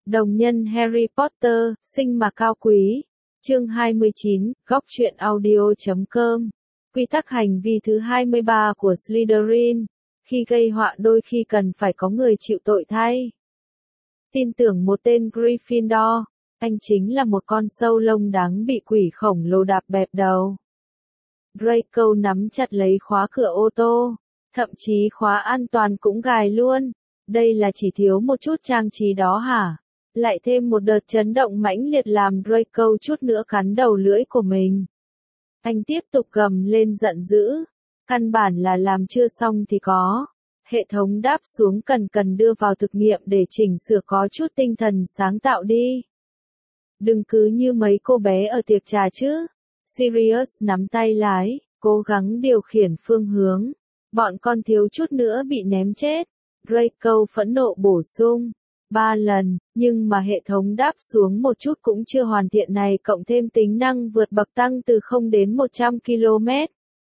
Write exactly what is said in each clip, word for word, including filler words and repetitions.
Đồng nhân Harry Potter, sinh mà cao quý. Chương hai mươi chín, góc truyện audio chấm com. Quy tắc hành vi thứ hai mươi ba của Slytherin. Khi gây họa đôi khi cần phải có người chịu tội thay. Tin tưởng một tên Gryffindor, anh chính là một con sâu lông đáng bị quỷ khổng lồ đạp bẹp đầu. Draco nắm chặt lấy khóa cửa ô tô, thậm chí khóa an toàn cũng gài luôn. Đây là chỉ thiếu một chút trang trí đó hả? Lại thêm một đợt chấn động mãnh liệt làm Draco chút nữa cắn đầu lưỡi của mình. Anh tiếp tục gầm lên giận dữ. Căn bản là làm chưa xong thì có. Hệ thống đáp xuống cần cần đưa vào thực nghiệm để chỉnh sửa, có chút tinh thần sáng tạo đi. Đừng cứ như mấy cô bé ở tiệc trà chứ. Sirius nắm tay lái, cố gắng điều khiển phương hướng. Bọn con thiếu chút nữa bị ném chết. Draco phẫn nộ bổ sung. Ba lần, nhưng mà hệ thống đáp xuống một chút cũng chưa hoàn thiện này, cộng thêm tính năng vượt bậc tăng từ không đến một trăm ki lô mét.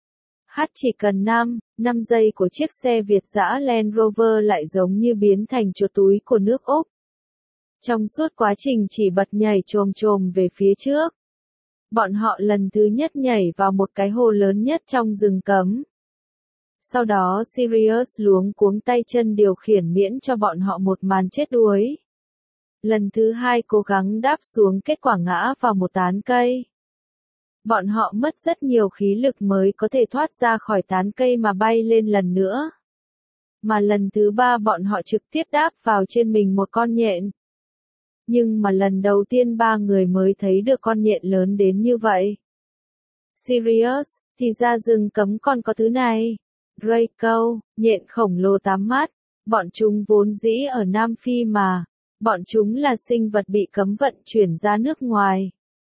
H chỉ cần năm, năm giây của chiếc xe Việt dã Land Rover lại giống như biến thành chuột túi của nước Úc. Trong suốt quá trình chỉ bật nhảy chồm chồm về phía trước. Bọn họ lần thứ nhất nhảy vào một cái hồ lớn nhất trong rừng cấm. Sau đó Sirius luống cuống tay chân điều khiển miễn cho bọn họ một màn chết đuối. Lần thứ hai cố gắng đáp xuống, kết quả ngã vào một tán cây. Bọn họ mất rất nhiều khí lực mới có thể thoát ra khỏi tán cây mà bay lên lần nữa. Mà lần thứ ba bọn họ trực tiếp đáp vào trên mình một con nhện. Nhưng mà lần đầu tiên ba người mới thấy được con nhện lớn đến như vậy. Sirius, thì ra rừng cấm còn có thứ này. Draco, nhện khổng lồ tám mắt, bọn chúng vốn dĩ ở Nam Phi mà, bọn chúng là sinh vật bị cấm vận chuyển ra nước ngoài.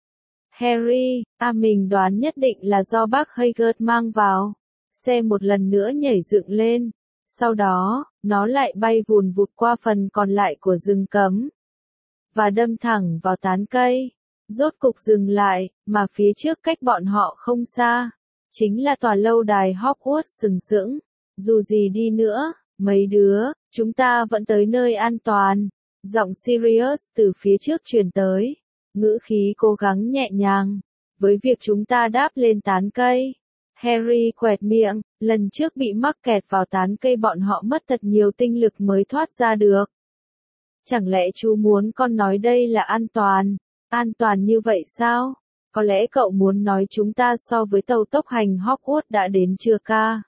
Harry, à mình đoán nhất định là do bác Hagrid mang vào. Xe một lần nữa nhảy dựng lên, sau đó, nó lại bay vùn vụt qua phần còn lại của rừng cấm, và đâm thẳng vào tán cây, rốt cục dừng lại, mà phía trước cách bọn họ không xa. Chính là tòa lâu đài Hogwarts sừng sững. Dù gì đi nữa, mấy đứa, chúng ta vẫn tới nơi an toàn. Giọng Sirius từ phía trước truyền tới. Ngữ khí cố gắng nhẹ nhàng. Với việc chúng ta đáp lên tán cây. Harry quẹt miệng, lần trước bị mắc kẹt vào tán cây bọn họ mất thật nhiều tinh lực mới thoát ra được. Chẳng lẽ chú muốn con nói đây là an toàn? An toàn như vậy sao? Có lẽ cậu muốn nói chúng ta so với tàu tốc hành Hogwarts đã đến chưa ca?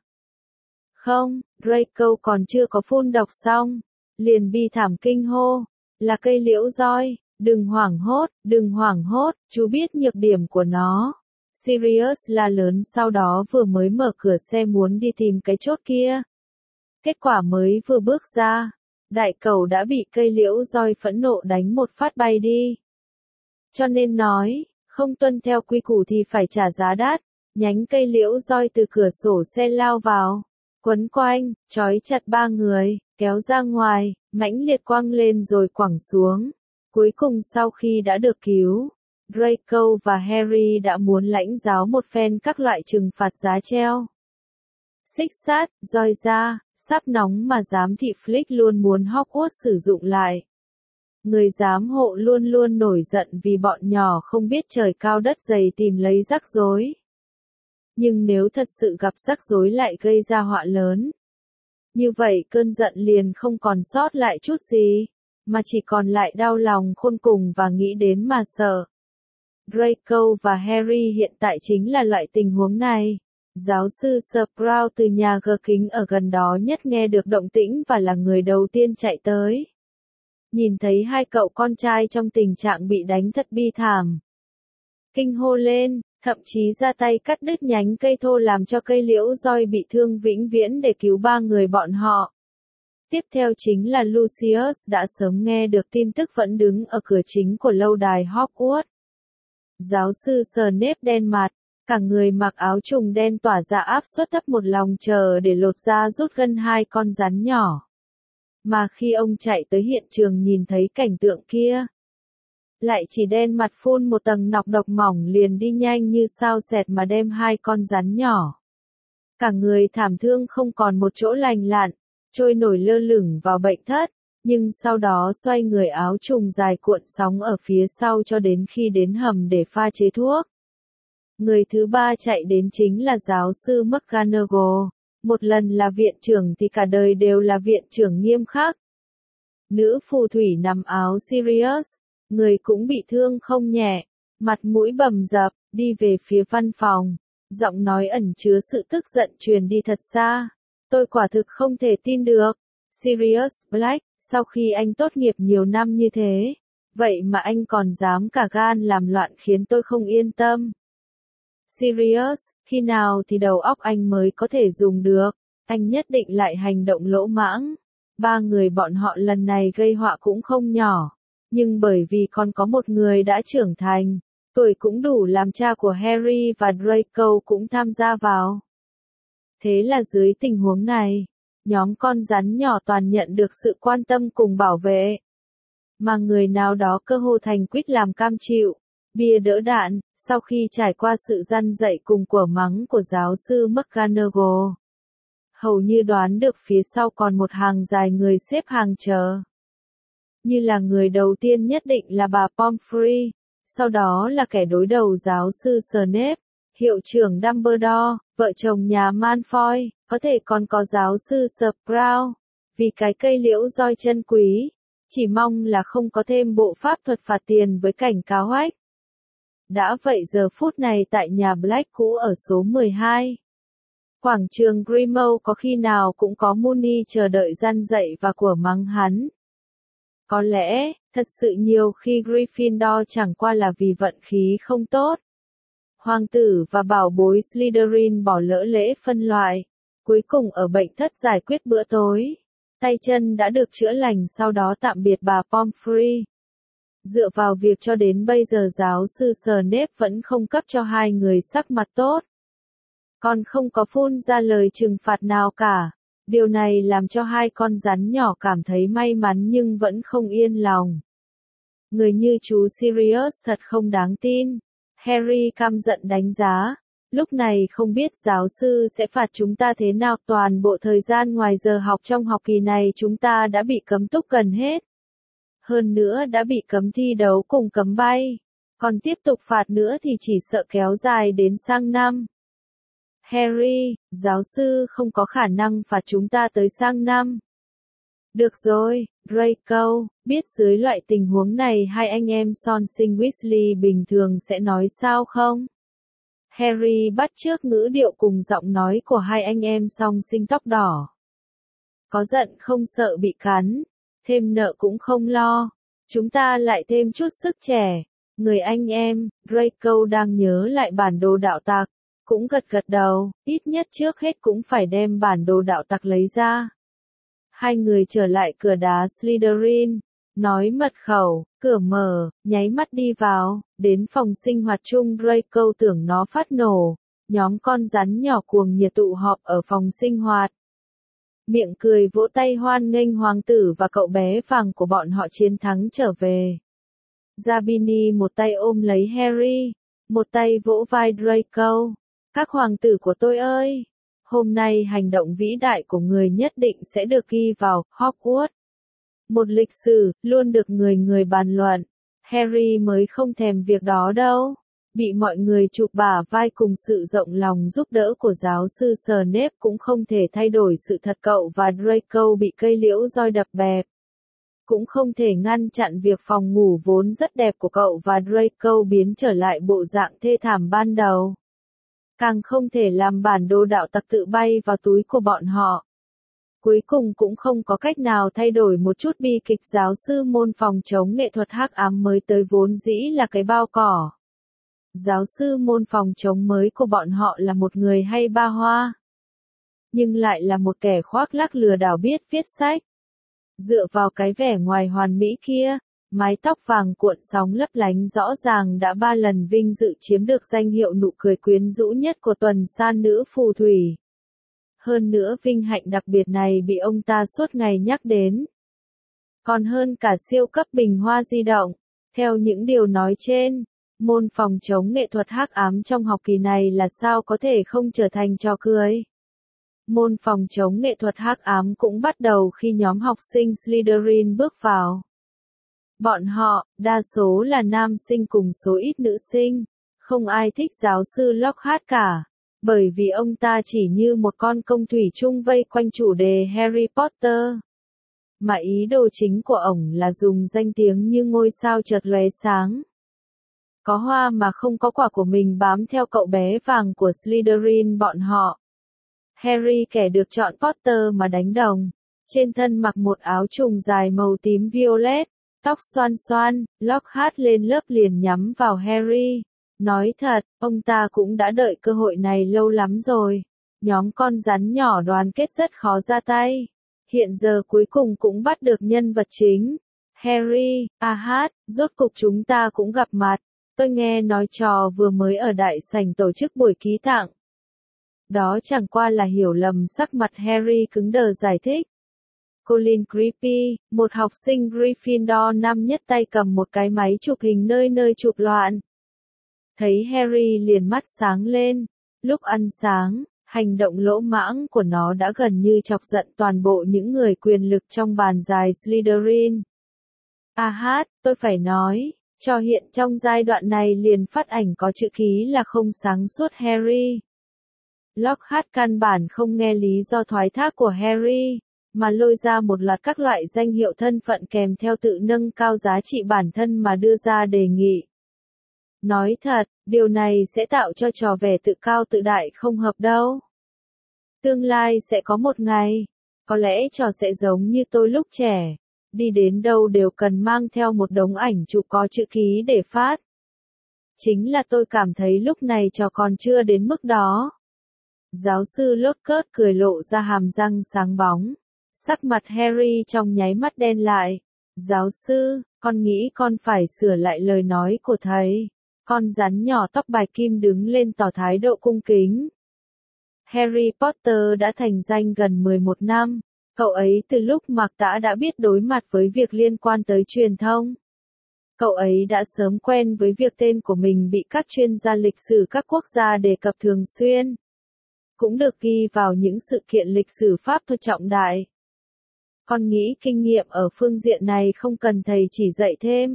Không, Draco còn chưa có phun độc xong. Liền bi thảm kinh hô. Là cây liễu roi, đừng hoảng hốt, đừng hoảng hốt, chú biết nhược điểm của nó. Sirius la lớn, sau đó vừa mới mở cửa xe muốn đi tìm cái chốt kia. Kết quả mới vừa bước ra, đại cẩu đã bị cây liễu roi phẫn nộ đánh một phát bay đi. Cho nên nói, không tuân theo quy củ thì phải trả giá đắt. Nhánh cây liễu roi từ cửa sổ xe lao vào, quấn quanh, trói chặt ba người, kéo ra ngoài, mãnh liệt quăng lên rồi quẳng xuống. Cuối cùng sau khi đã được cứu, Draco và Harry đã muốn lãnh giáo một phen các loại trừng phạt giá treo. Xích sắt, roi da, sáp nóng mà giám thị Flick luôn muốn Hogwarts sử dụng lại. Người giám hộ luôn luôn nổi giận vì bọn nhỏ không biết trời cao đất dày tìm lấy rắc rối. Nhưng nếu thật sự gặp rắc rối lại gây ra họa lớn, như vậy cơn giận liền không còn sót lại chút gì, mà chỉ còn lại đau lòng khôn cùng và nghĩ đến mà sợ. Draco và Harry hiện tại chính là loại tình huống này. Giáo sư Sprout từ nhà gờ kính ở gần đó nhất nghe được động tĩnh và là người đầu tiên chạy tới. Nhìn thấy hai cậu con trai trong tình trạng bị đánh thật bi thảm. Kinh hô lên, thậm chí ra tay cắt đứt nhánh cây thô làm cho cây liễu roi bị thương vĩnh viễn để cứu ba người bọn họ. Tiếp theo chính là Lucius đã sớm nghe được tin tức vẫn đứng ở cửa chính của lâu đài Hogwarts. Giáo sư Snape đen mặt, cả người mặc áo trùng đen tỏa ra áp suất thấp một lòng chờ để lột ra rút gân hai con rắn nhỏ. Mà khi ông chạy tới hiện trường nhìn thấy cảnh tượng kia, lại chỉ đen mặt phun một tầng nọc độc mỏng liền đi nhanh như sao xẹt mà đem hai con rắn nhỏ. Cả người thảm thương không còn một chỗ lành lặn, trôi nổi lơ lửng vào bệnh thất. nhưng sau đó xoay người áo trùng dài cuộn sóng ở phía sau cho đến khi đến hầm để pha chế thuốc. Người thứ ba chạy đến chính là giáo sư McGonagall, một lần là viện trưởng thì cả đời đều là viện trưởng nghiêm khắc. Nữ phù thủy nằm áo Sirius, người cũng bị thương không nhẹ, mặt mũi bầm dập, đi về phía văn phòng, giọng nói ẩn chứa sự tức giận truyền đi thật xa. Tôi quả thực không thể tin được. Sirius Black, sau khi anh tốt nghiệp nhiều năm như thế, vậy mà anh còn dám cả gan làm loạn khiến tôi không yên tâm. Sirius, khi nào thì đầu óc anh mới có thể dùng được, anh nhất định lại hành động lỗ mãng. Ba người bọn họ lần này gây họa cũng không nhỏ, nhưng bởi vì còn có một người đã trưởng thành, tuổi cũng đủ làm cha của Harry và Draco cũng tham gia vào. Thế là dưới tình huống này, nhóm con rắn nhỏ toàn nhận được sự quan tâm cùng bảo vệ. Mà người nào đó cơ hồ thành quýt làm cam chịu, bia đỡ đạn, sau khi trải qua sự răn dạy cùng của mắng của giáo sư McGonagall. Hầu như đoán được phía sau còn một hàng dài người xếp hàng chờ. Như là người đầu tiên nhất định là bà Pomfrey, sau đó là kẻ đối đầu giáo sư Snape, hiệu trưởng Dumbledore, vợ chồng nhà Malfoy, có thể còn có giáo sư Sprout, vì cái cây liễu roi chân quý, chỉ mong là không có thêm bộ pháp thuật phạt tiền với cảnh cáo hách. Đã vậy giờ phút này tại nhà Black cũ ở số mười hai. Quảng trường Grimmauld có khi nào cũng có Moony chờ đợi răn dạy và của mắng hắn. Có lẽ, thật sự nhiều khi Gryffindor chẳng qua là vì vận khí không tốt. Hoàng tử và bảo bối Slytherin bỏ lỡ lễ phân loại, cuối cùng ở bệnh thất giải quyết bữa tối. Tay chân đã được chữa lành sau đó tạm biệt bà Pomfrey. Dựa vào việc cho đến bây giờ giáo sư Snape vẫn không cấp cho hai người sắc mặt tốt. Còn không có phun ra lời trừng phạt nào cả. Điều này làm cho hai con rắn nhỏ cảm thấy may mắn nhưng vẫn không yên lòng. Người như chú Sirius thật không đáng tin. Harry căm giận đánh giá. Lúc này không biết giáo sư sẽ phạt chúng ta thế nào. Toàn bộ thời gian ngoài giờ học trong học kỳ này chúng ta đã bị cấm túc gần hết. Hơn nữa đã bị cấm thi đấu cùng cấm bay. Còn tiếp tục phạt nữa thì chỉ sợ kéo dài đến sang năm. Harry, giáo sư không có khả năng phạt chúng ta tới sang năm. Được rồi, Draco, biết dưới loại tình huống này hai anh em son sinh Weasley bình thường sẽ nói sao không? Harry bắt chước ngữ điệu cùng giọng nói của hai anh em song sinh tóc đỏ. Có giận không sợ bị cắn, thêm nợ cũng không lo. Chúng ta lại thêm chút sức trẻ. Người anh em, Draco đang nhớ lại bản đồ đạo tặc. Cũng gật gật đầu, ít nhất trước hết cũng phải đem bản đồ đạo tặc lấy ra. Hai người trở lại cửa đá Slytherin, nói mật khẩu, cửa mở, nháy mắt đi vào, đến phòng sinh hoạt chung Draco tưởng nó phát nổ, nhóm con rắn nhỏ cuồng nhiệt tụ họp ở phòng sinh hoạt. Miệng cười vỗ tay hoan nghênh hoàng tử và cậu bé vàng của bọn họ chiến thắng trở về. Zabini một tay ôm lấy Harry, một tay vỗ vai Draco. Các hoàng tử của tôi ơi! Hôm nay hành động vĩ đại của người nhất định sẽ được ghi vào Hogwarts. Một lịch sử, luôn được người người bàn luận. Harry mới không thèm việc đó đâu. Bị mọi người chụp bả vai cùng sự rộng lòng giúp đỡ của giáo sư Snape cũng không thể thay đổi sự thật cậu và Draco bị cây liễu roi đập bẹp. Cũng không thể ngăn chặn việc phòng ngủ vốn rất đẹp của cậu và Draco biến trở lại bộ dạng thê thảm ban đầu. Càng không thể làm bản đồ đạo tặc tự bay vào túi của bọn họ. Cuối cùng cũng không có cách nào thay đổi một chút bi kịch giáo sư môn phòng chống nghệ thuật hắc ám mới tới vốn dĩ là cái bao cỏ. Giáo sư môn phòng chống mới của bọn họ là một người hay ba hoa. Nhưng lại là một kẻ khoác lác lừa đảo biết viết sách. Dựa vào cái vẻ ngoài hoàn mỹ kia, mái tóc vàng cuộn sóng lấp lánh rõ ràng đã ba lần vinh dự chiếm được danh hiệu nụ cười quyến rũ nhất của tuần san nữ phù thủy. Hơn nữa vinh hạnh đặc biệt này bị ông ta suốt ngày nhắc đến. Còn hơn cả siêu cấp bình hoa di động. Theo những điều nói trên, môn phòng chống nghệ thuật hắc ám trong học kỳ này là sao có thể không trở thành trò cười. Môn phòng chống nghệ thuật hắc ám cũng bắt đầu khi nhóm học sinh Slytherin bước vào. Bọn họ, đa số là nam sinh cùng số ít nữ sinh, không ai thích giáo sư Lockhart cả, bởi vì ông ta chỉ như một con công thủy chung vây quanh chủ đề Harry Potter. Mà ý đồ chính của ổng là dùng danh tiếng như ngôi sao chợt lóe sáng. Có hoa mà không có quả của mình bám theo cậu bé vàng của Slytherin bọn họ. Harry kẻ được chọn Potter mà đánh đồng, trên thân mặc một áo trùng dài màu tím violet, tóc xoăn xoăn, Lockhart lên lớp liền nhắm vào Harry. Nói thật, ông ta cũng đã đợi cơ hội này lâu lắm rồi. Nhóm con rắn nhỏ đoàn kết rất khó ra tay. Hiện giờ cuối cùng cũng bắt được nhân vật chính. Harry, à hát, rốt cục chúng ta cũng gặp mặt. Tôi nghe nói trò vừa mới ở đại sảnh tổ chức buổi ký tặng. Đó chẳng qua là hiểu lầm, sắc mặt Harry cứng đờ giải thích. Colin Creepy, một học sinh Gryffindor năm nhất tay cầm một cái máy chụp hình nơi nơi chụp loạn. Thấy Harry liền mắt sáng lên. Lúc ăn sáng, hành động lỗ mãng của nó đã gần như chọc giận toàn bộ những người quyền lực trong bàn dài Slytherin. À hát, tôi phải nói, cho hiện trong giai đoạn này liền phát ảnh có chữ ký là không sáng suốt Harry. Lockhart căn bản không nghe lý do thoái thác của Harry, mà lôi ra một loạt các loại danh hiệu thân phận kèm theo tự nâng cao giá trị bản thân mà đưa ra đề nghị. Nói thật, điều này sẽ tạo cho trò vẻ tự cao tự đại không hợp đâu. Tương lai sẽ có một ngày, có lẽ trò sẽ giống như tôi lúc trẻ, đi đến đâu đều cần mang theo một đống ảnh chụp có chữ ký để phát. Chính là tôi cảm thấy lúc này trò còn chưa đến mức đó. Giáo sư Lockhart cười lộ ra hàm răng sáng bóng. Sắc mặt Harry trong nháy mắt đen lại. Giáo sư, con nghĩ con phải sửa lại lời nói của thầy. Con rắn nhỏ tóc bạch kim đứng lên tỏ thái độ cung kính. Harry Potter đã thành danh gần mười một năm. Cậu ấy từ lúc Mạc Tã đã biết đối mặt với việc liên quan tới truyền thông. Cậu ấy đã sớm quen với việc tên của mình bị các chuyên gia lịch sử các quốc gia đề cập thường xuyên. Cũng được ghi vào những sự kiện lịch sử pháp thuật trọng đại. Con nghĩ kinh nghiệm ở phương diện này không cần thầy chỉ dạy thêm.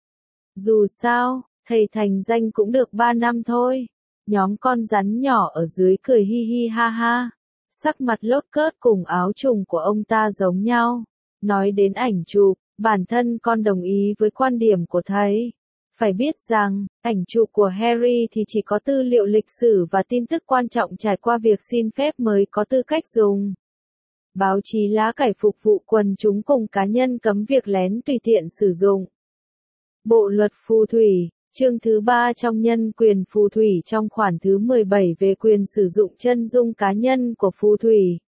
Dù sao, thầy thành danh cũng được ba năm thôi. Nhóm con rắn nhỏ ở dưới cười hi hi ha ha. Sắc mặt Lockhart cùng áo trùng của ông ta giống nhau. Nói đến ảnh chụp, bản thân con đồng ý với quan điểm của thầy. Phải biết rằng, ảnh chụp của Harry thì chỉ có tư liệu lịch sử và tin tức quan trọng trải qua việc xin phép mới có tư cách dùng. Báo chí lá cải phục vụ quần chúng cùng cá nhân cấm việc lén tùy tiện sử dụng. Bộ luật phù thủy, chương thứ ba trong nhân quyền phù thủy trong khoản thứ mười bảy về quyền sử dụng chân dung cá nhân của phù thủy.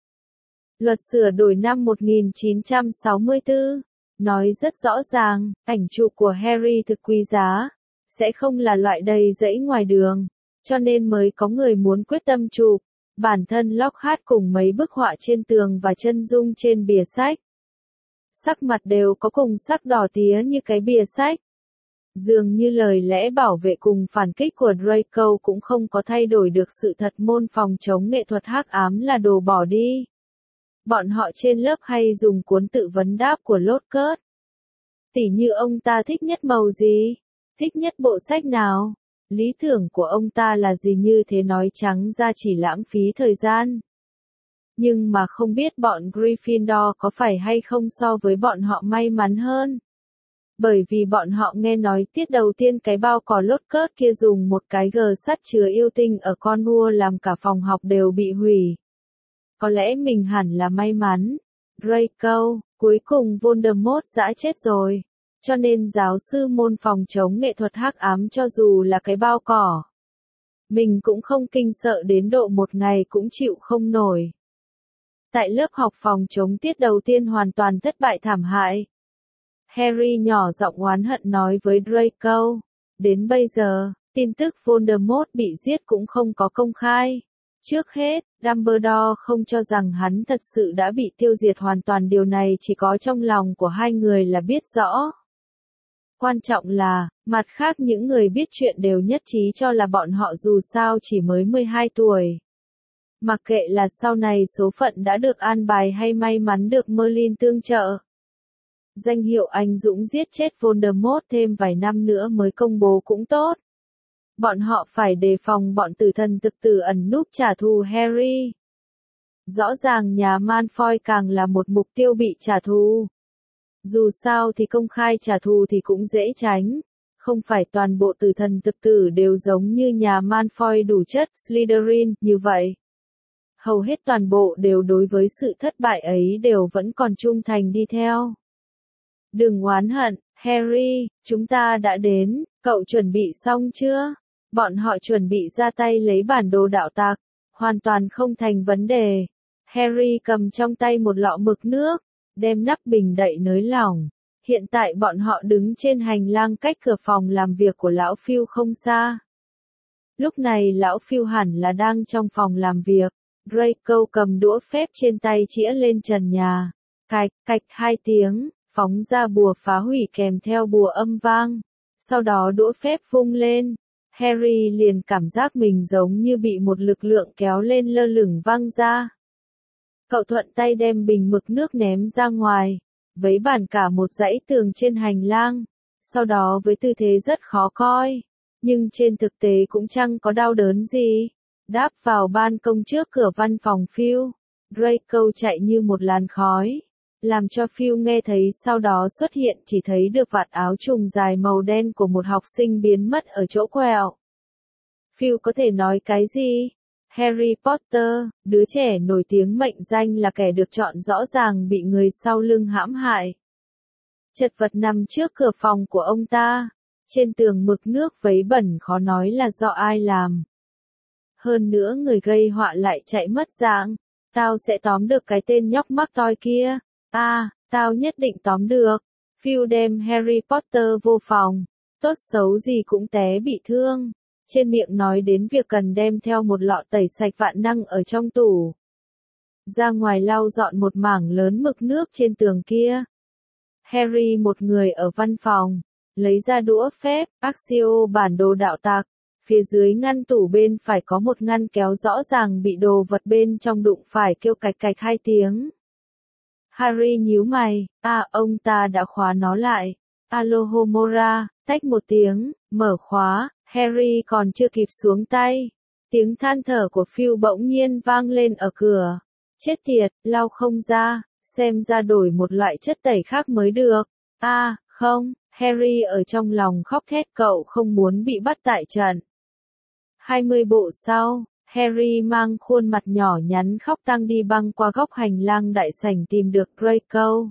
Luật sửa đổi năm một nghìn chín trăm sáu mươi tư, nói rất rõ ràng, ảnh chụp của Harry thực quý giá, sẽ không là loại đầy rẫy ngoài đường, cho nên mới có người muốn quyết tâm chụp. Bản thân Lockhart cùng mấy bức họa trên tường và chân dung trên bìa sách. Sắc mặt đều có cùng sắc đỏ tía như cái bìa sách. Dường như lời lẽ bảo vệ cùng phản kích của Draco cũng không có thay đổi được sự thật môn phòng chống nghệ thuật hắc ám là đồ bỏ đi. Bọn họ trên lớp hay dùng cuốn tự vấn đáp của Lockhart. Tỉ như ông ta thích nhất màu gì? Thích nhất bộ sách nào? Lý tưởng của ông ta là gì, như thế nói trắng ra chỉ lãng phí thời gian. Nhưng mà không biết bọn Gryffindor có phải hay không so với bọn họ may mắn hơn. Bởi vì bọn họ nghe nói tiết đầu tiên cái bao cỏ Lockhart kia dùng một cái gờ sắt chứa yêu tinh ở con vua làm cả phòng học đều bị hủy. Có lẽ mình hẳn là may mắn. Draco, cuối cùng Voldemort đã chết rồi. Cho nên giáo sư môn phòng chống nghệ thuật hắc ám cho dù là cái bao cỏ, mình cũng không kinh sợ đến độ một ngày cũng chịu không nổi. Tại lớp học phòng chống tiết đầu tiên hoàn toàn thất bại thảm hại. Harry nhỏ giọng oán hận nói với Draco. Đến bây giờ, tin tức Voldemort bị giết cũng không có công khai. Trước hết, Dumbledore không cho rằng hắn thật sự đã bị tiêu diệt hoàn toàn, điều này chỉ có trong lòng của hai người là biết rõ. Quan trọng là, mặt khác những người biết chuyện đều nhất trí cho là bọn họ dù sao chỉ mới mười hai tuổi. Mặc kệ là sau này số phận đã được an bài hay may mắn được Merlin tương trợ. Danh hiệu anh dũng giết chết Voldemort thêm vài năm nữa mới công bố cũng tốt. Bọn họ phải đề phòng bọn tử thần thực tử ẩn núp trả thù Harry. Rõ ràng nhà Malfoy càng là một mục tiêu bị trả thù. Dù sao thì công khai trả thù thì cũng dễ tránh. Không phải toàn bộ tử thần thực tử đều giống như nhà Malfoy đủ chất Slytherin như vậy. Hầu hết toàn bộ đều đối với sự thất bại ấy đều vẫn còn trung thành đi theo. Đừng oán hận, Harry, chúng ta đã đến, cậu chuẩn bị xong chưa? Bọn họ chuẩn bị ra tay lấy bản đồ đạo tặc, hoàn toàn không thành vấn đề. Harry cầm trong tay một lọ mực nước, đem nắp bình đậy nới lỏng. Hiện tại bọn họ đứng trên hành lang cách cửa phòng làm việc của lão Phil không xa. Lúc này lão Phil hẳn là đang trong phòng làm việc. Draco cầm đũa phép trên tay chĩa lên trần nhà. Cạch, cạch hai tiếng, phóng ra bùa phá hủy kèm theo bùa âm vang. Sau đó đũa phép vung lên. Harry liền cảm giác mình giống như bị một lực lượng kéo lên lơ lửng văng ra. Cậu thuận tay đem bình mực nước ném ra ngoài, vấy bản cả một dãy tường trên hành lang. Sau đó với tư thế rất khó coi, nhưng trên thực tế cũng chẳng có đau đớn gì. Đáp vào ban công trước cửa văn phòng Phil. Draco chạy như một làn khói, làm cho Phil nghe thấy sau đó xuất hiện chỉ thấy được vạt áo trùng dài màu đen của một học sinh biến mất ở chỗ quẹo. Phil có thể nói cái gì? Harry Potter, đứa trẻ nổi tiếng mệnh danh là kẻ được chọn rõ ràng bị người sau lưng hãm hại. Chật vật nằm trước cửa phòng của ông ta. Trên tường mực nước vấy bẩn khó nói là do ai làm. Hơn nữa người gây họa lại chạy mất dạng. Tao sẽ tóm được cái tên nhóc mắc toi kia. À, tao nhất định tóm được. Phil đem Harry Potter vô phòng. Tốt xấu gì cũng té bị thương. Trên miệng nói đến việc cần đem theo một lọ tẩy sạch vạn năng ở trong tủ. Ra ngoài lau dọn một mảng lớn mực nước trên tường kia. Harry một người ở văn phòng, lấy ra đũa phép, Accio bản đồ đạo tặc. Phía dưới ngăn tủ bên phải có một ngăn kéo rõ ràng bị đồ vật bên trong đụng phải kêu cạch cạch hai tiếng. Harry nhíu mày, à ông ta đã khóa nó lại. Alohomora, tách một tiếng, mở khóa, Harry còn chưa kịp xuống tay. Tiếng than thở của Phil bỗng nhiên vang lên ở cửa. Chết tiệt, lau không ra, xem ra đổi một loại chất tẩy khác mới được. À, không, Harry ở trong lòng khóc thét cậu không muốn bị bắt tại trận. hai mươi bộ sau, Harry mang khuôn mặt nhỏ nhắn khóc tang đi băng qua góc hành lang đại sảnh tìm được Draco.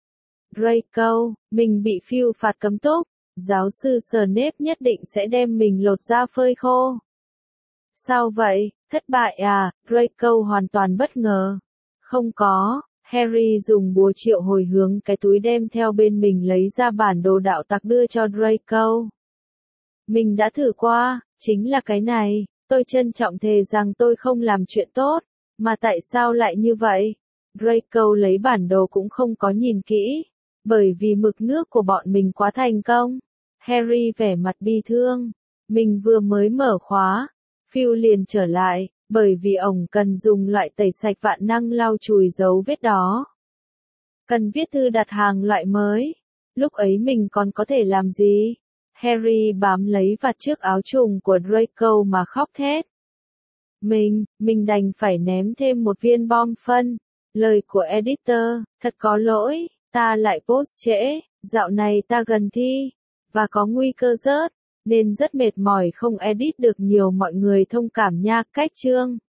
Draco, mình bị Phil phạt cấm túc, giáo sư Snape nhất định sẽ đem mình lột ra phơi khô. Sao vậy, thất bại à, Draco hoàn toàn bất ngờ. Không có, Harry dùng bùa triệu hồi hướng cái túi đem theo bên mình lấy ra bản đồ đạo tặc đưa cho Draco. Mình đã thử qua, chính là cái này, tôi trân trọng thề rằng tôi không làm chuyện tốt, mà tại sao lại như vậy? Draco lấy bản đồ cũng không có nhìn kỹ, bởi vì mực nước của bọn mình quá thành công. Harry vẻ mặt bi thương, mình vừa mới mở khóa, Phil liền trở lại, bởi vì ổng cần dùng loại tẩy sạch vạn năng lau chùi dấu vết đó. Cần viết thư đặt hàng loại mới, lúc ấy mình còn có thể làm gì? Harry bám lấy vạt trước áo trùng của Draco mà khóc thét. Mình, mình đành phải ném thêm một viên bom phân. Lời của editor, thật có lỗi, ta lại post trễ, dạo này ta gần thi, và có nguy cơ rớt, nên rất mệt mỏi không edit được nhiều mọi người thông cảm nha, cách chương.